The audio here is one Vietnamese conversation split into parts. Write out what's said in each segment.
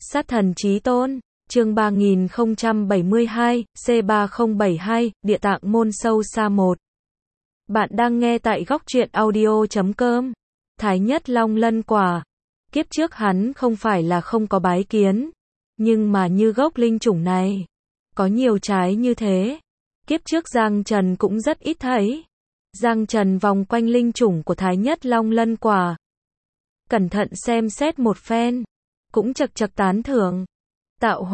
Sát thần chí tôn, chương 3072, C3072, Địa tạng môn sâu xa 1. Bạn đang nghe tại góc truyện audio.com. Thái Nhất Long Lân Quả. Kiếp trước hắn không phải là không có bái kiến, nhưng mà như gốc linh chủng này, có nhiều trái như thế. Kiếp trước Giang Trần cũng rất ít thấy. Giang Trần vòng quanh linh chủng của Thái Nhất Long Lân Quả, cẩn thận xem xét một phen, cũng chật chật tán thưởng. Tạo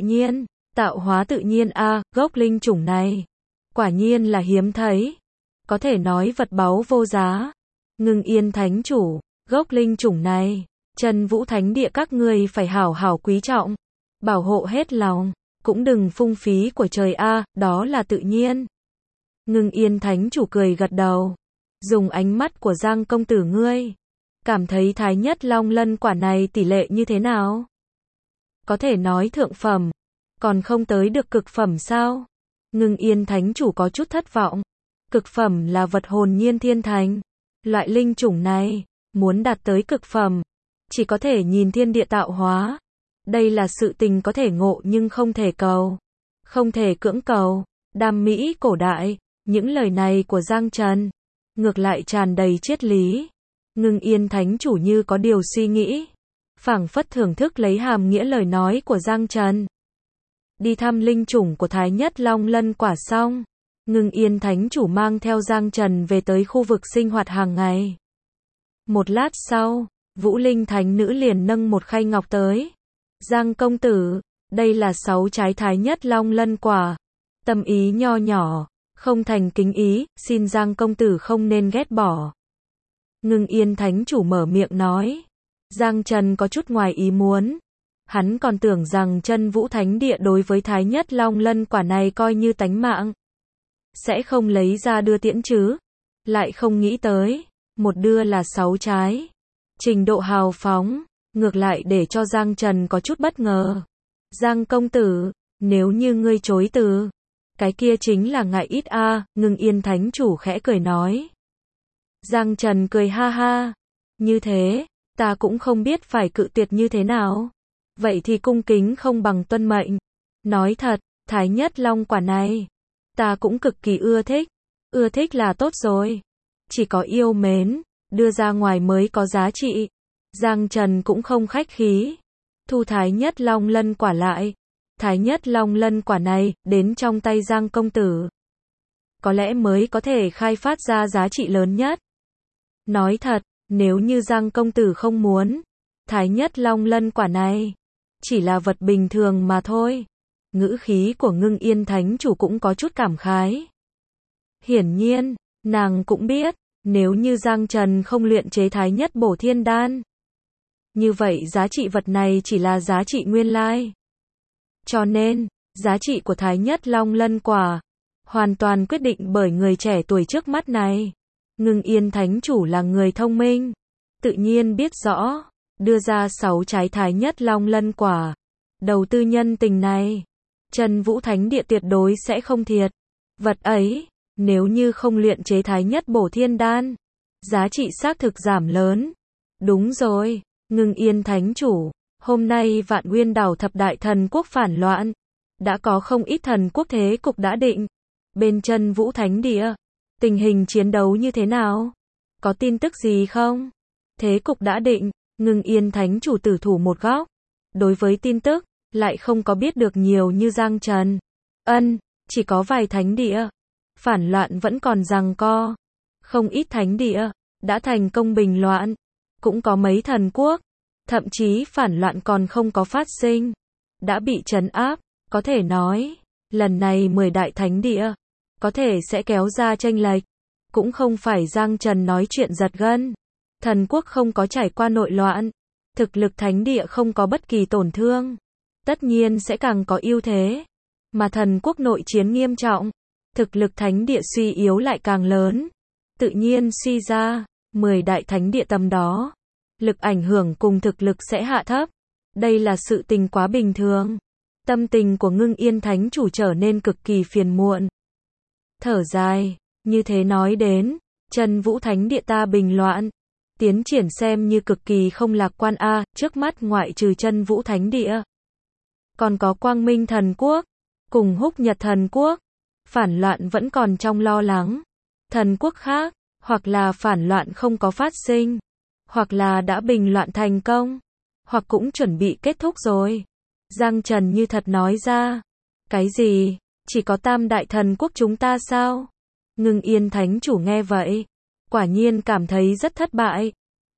hóa tự nhiên a, gốc linh chủng này, quả nhiên là hiếm thấy. Có thể nói vật báu vô giá. Ngưng Yên Thánh Chủ, gốc linh chủng này, Chân Vũ Thánh Địa các ngươi phải hảo hảo quý trọng, bảo hộ hết lòng, cũng đừng phung phí của trời a, đó là tự nhiên. Ngưng Yên Thánh Chủ cười gật đầu, dùng ánh mắt của Giang công tử ngươi, cảm thấy Thái Nhất Long Lân Quả này tỷ lệ như thế nào? Có thể nói thượng phẩm, còn không tới được cực phẩm sao? Ngưng Yên Thánh Chủ có chút thất vọng. Cực phẩm là vật hồn nhiên thiên thành. Loại linh chủng này, muốn đạt tới cực phẩm, chỉ có thể nhìn thiên địa tạo hóa. Đây là sự tình có thể ngộ nhưng không thể cầu, không thể cưỡng cầu. Đam mỹ cổ đại, những lời này của Giang Trần, ngược lại tràn đầy triết lý. Ngưng Yên Thánh Chủ như có điều suy nghĩ, phảng phất thưởng thức lấy hàm nghĩa lời nói của Giang Trần. Đi thăm linh chủng của Thái Nhất Long Lân Quả xong, Ngưng Yên Thánh Chủ mang theo Giang Trần về tới khu vực sinh hoạt hàng ngày. Một lát sau, Vũ Linh Thánh Nữ liền nâng một khay ngọc tới. Giang công tử, đây là 6 trái Thái Nhất Long Lân Quả. Tâm ý nho nhỏ, không thành kính ý, xin Giang công tử không nên ghét bỏ. Ngưng Yên Thánh Chủ mở miệng nói. Giang Trần có chút ngoài ý muốn. Hắn còn tưởng rằng Chân Vũ Thánh Địa đối với Thái Nhất Long Lân Quả này coi như tánh mạng, sẽ không lấy ra đưa tiễn chứ. Lại không nghĩ tới, một đưa là 6 trái. Trình độ hào phóng, ngược lại để cho Giang Trần có chút bất ngờ. Giang công tử, nếu như ngươi chối từ, cái kia chính là ngại ít a. Ngưng Yên Thánh Chủ khẽ cười nói. Giang Trần cười ha ha. Như thế, ta cũng không biết phải cự tuyệt như thế nào. Vậy thì cung kính không bằng tuân mệnh. Nói thật, Thái Nhất Long Quả này, ta cũng cực kỳ ưa thích. Ưa thích là tốt rồi. Chỉ có yêu mến, đưa ra ngoài mới có giá trị. Giang Trần cũng không khách khí, thu Thái Nhất Long Lân Quả lại. Thái Nhất Long Lân Quả này, đến trong tay Giang công tử, có lẽ mới có thể khai phát ra giá trị lớn nhất. Nói thật, nếu như Giang công tử không muốn, Thái Nhất Long Lân Quả này, chỉ là vật bình thường mà thôi. Ngữ khí của Ngưng Yên Thánh Chủ cũng có chút cảm khái. Hiển nhiên, nàng cũng biết, nếu như Giang Trần không luyện chế Thái Nhất Bổ Thiên Đan, như vậy giá trị vật này chỉ là giá trị nguyên lai. Cho nên, giá trị của Thái Nhất Long Lân Quả, hoàn toàn quyết định bởi người trẻ tuổi trước mắt này. Ngưng Yên Thánh Chủ là người thông minh, tự nhiên biết rõ, đưa ra 6 trái Thái Nhất Long Lân Quả. Đầu tư nhân tình này, Chân Vũ Thánh Địa tuyệt đối sẽ không thiệt. Vật ấy, nếu như không luyện chế Thái Nhất Bổ Thiên Đan, giá trị xác thực giảm lớn. Đúng rồi, Ngưng Yên Thánh Chủ, hôm nay Vạn Nguyên Đảo thập đại thần quốc phản loạn, đã có không ít thần quốc thế cục đã định. Bên Chân Vũ Thánh Địa, tình hình chiến đấu như thế nào? Có tin tức gì không? Thế cục đã định, Ngưng Yên Thánh Chủ tử thủ một góc. Đối với tin tức, lại không có biết được nhiều như Giang Trần. Chỉ có vài thánh địa, phản loạn vẫn còn giằng co. Không ít thánh địa, đã thành công bình loạn. Cũng có mấy thần quốc, thậm chí phản loạn còn không có phát sinh, đã bị trấn áp. Có thể nói, lần này 10 đại thánh địa, có thể sẽ kéo ra chênh lệch. Cũng không phải Giang Trần nói chuyện giật gân. Thần quốc không có trải qua nội loạn, thực lực thánh địa không có bất kỳ tổn thương, tất nhiên sẽ càng có ưu thế. Mà thần quốc nội chiến nghiêm trọng, thực lực thánh địa suy yếu lại càng lớn. Tự nhiên suy ra, 10 đại thánh địa tầm đó, lực ảnh hưởng cùng thực lực sẽ hạ thấp. Đây là sự tình quá bình thường. Tâm tình của Ngưng Yên Thánh Chủ trở nên cực kỳ phiền muộn. Thở dài, như thế nói đến, Chân Vũ Thánh Địa ta bình loạn, tiến triển xem như cực kỳ không lạc quan a, trước mắt ngoại trừ Chân Vũ Thánh Địa, còn có Quang Minh Thần Quốc, cùng Húc Nhật Thần Quốc. Phản loạn vẫn còn trong lo lắng. Thần quốc khác, hoặc là phản loạn không có phát sinh, hoặc là đã bình loạn thành công, hoặc cũng chuẩn bị kết thúc rồi. Giang Trần như thật nói ra. Cái gì? Chỉ có Tam Đại Thần Quốc chúng ta sao? Ngưng Yên Thánh Chủ nghe vậy, quả nhiên cảm thấy rất thất bại.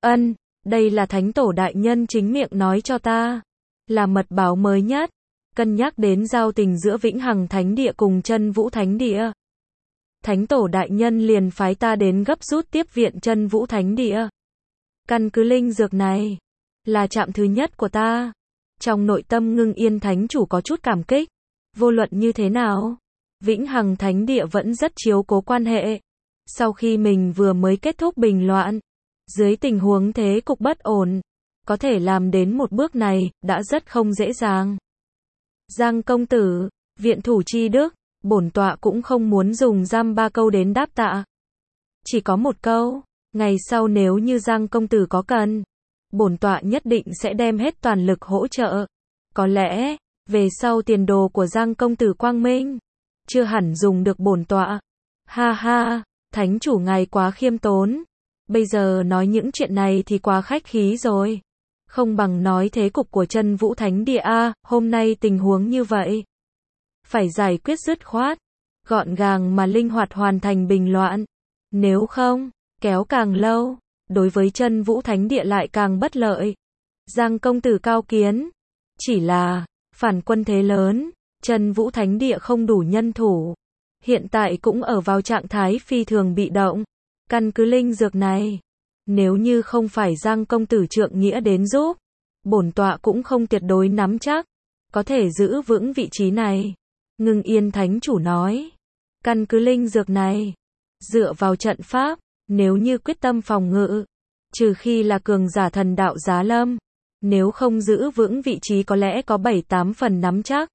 Đây là Thánh Tổ Đại Nhân chính miệng nói cho ta. Là mật báo mới nhất. Cân nhắc đến giao tình giữa Vĩnh Hằng Thánh Địa cùng Chân Vũ Thánh Địa, Thánh Tổ Đại Nhân liền phái ta đến gấp rút tiếp viện Chân Vũ Thánh Địa. Căn cứ linh dược này, là trạm thứ nhất của ta. Trong nội tâm Ngưng Yên Thánh Chủ có chút cảm kích. Vô luận như thế nào, Vĩnh Hằng Thánh Địa vẫn rất chiếu cố quan hệ. Sau khi mình vừa mới kết thúc bình loạn, dưới tình huống thế cục bất ổn, có thể làm đến một bước này, đã rất không dễ dàng. Giang công tử, viện thủ chi đức, bổn tọa cũng không muốn dùng dăm ba câu đến đáp tạ. Chỉ có một câu, ngày sau nếu như Giang công tử có cần, bổn tọa nhất định sẽ đem hết toàn lực hỗ trợ. Có lẽ, về sau tiền đồ của Giang công tử quang minh, chưa hẳn dùng được bổn tọa. Ha ha, thánh chủ ngài quá khiêm tốn. Bây giờ nói những chuyện này thì quá khách khí rồi. Không bằng nói thế cục của Chân Vũ Thánh Địa a, hôm nay tình huống như vậy. Phải giải quyết dứt khoát, gọn gàng mà linh hoạt hoàn thành bình loạn. Nếu không, kéo càng lâu, đối với Chân Vũ Thánh Địa lại càng bất lợi. Giang công tử cao kiến. Chỉ là, phản quân thế lớn, Chân Vũ Thánh Địa không đủ nhân thủ. Hiện tại cũng ở vào trạng thái phi thường bị động. Căn cứ linh dược này, nếu như không phải Giang công tử trượng nghĩa đến giúp, bổn tọa cũng không tuyệt đối nắm chắc có thể giữ vững vị trí này. Ngưng Yên Thánh Chủ nói, căn cứ linh dược này, dựa vào trận pháp, nếu như quyết tâm phòng ngự, trừ khi là cường giả thần đạo giá lâm, nếu không giữ vững vị trí có lẽ có 7-8 phần nắm chắc.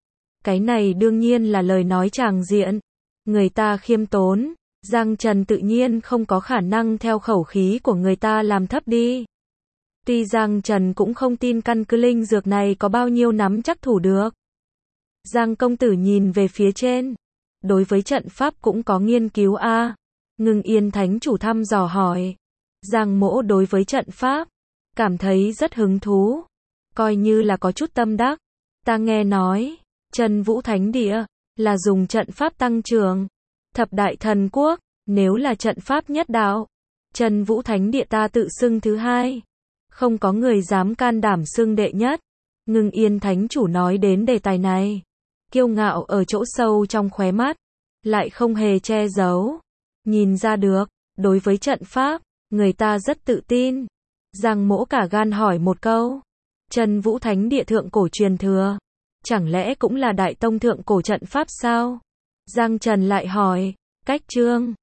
Cái này đương nhiên là lời nói tràng diện, người ta khiêm tốn. Giang Trần tự nhiên không có khả năng theo khẩu khí của người ta làm thấp đi. Tuy Giang Trần cũng không tin căn cứ linh dược này có bao nhiêu nắm chắc thủ được. Giang công tử nhìn về phía trên. Đối với trận pháp cũng có nghiên cứu a. Ngưng Yên Thánh Chủ thăm dò hỏi. Giang mỗ đối với trận pháp, cảm thấy rất hứng thú. Coi như là có chút tâm đắc. Ta nghe nói, Chân Vũ Thánh Địa, là dùng trận pháp tăng trưởng. Thập Đại Thần Quốc, nếu là trận pháp nhất đạo, Chân Vũ Thánh Địa ta tự xưng thứ hai. Không có người dám can đảm xưng đệ nhất. Ngưng Yên Thánh Chủ nói đến đề tài này, kiêu ngạo ở chỗ sâu trong khóe mắt, lại không hề che giấu. Nhìn ra được, đối với trận pháp, người ta rất tự tin. Giang mỗ cả gan hỏi một câu. Chân Vũ Thánh Địa thượng cổ truyền thừa, chẳng lẽ cũng là đại tông thượng cổ trận pháp sao? Giang Trần lại hỏi, cách chương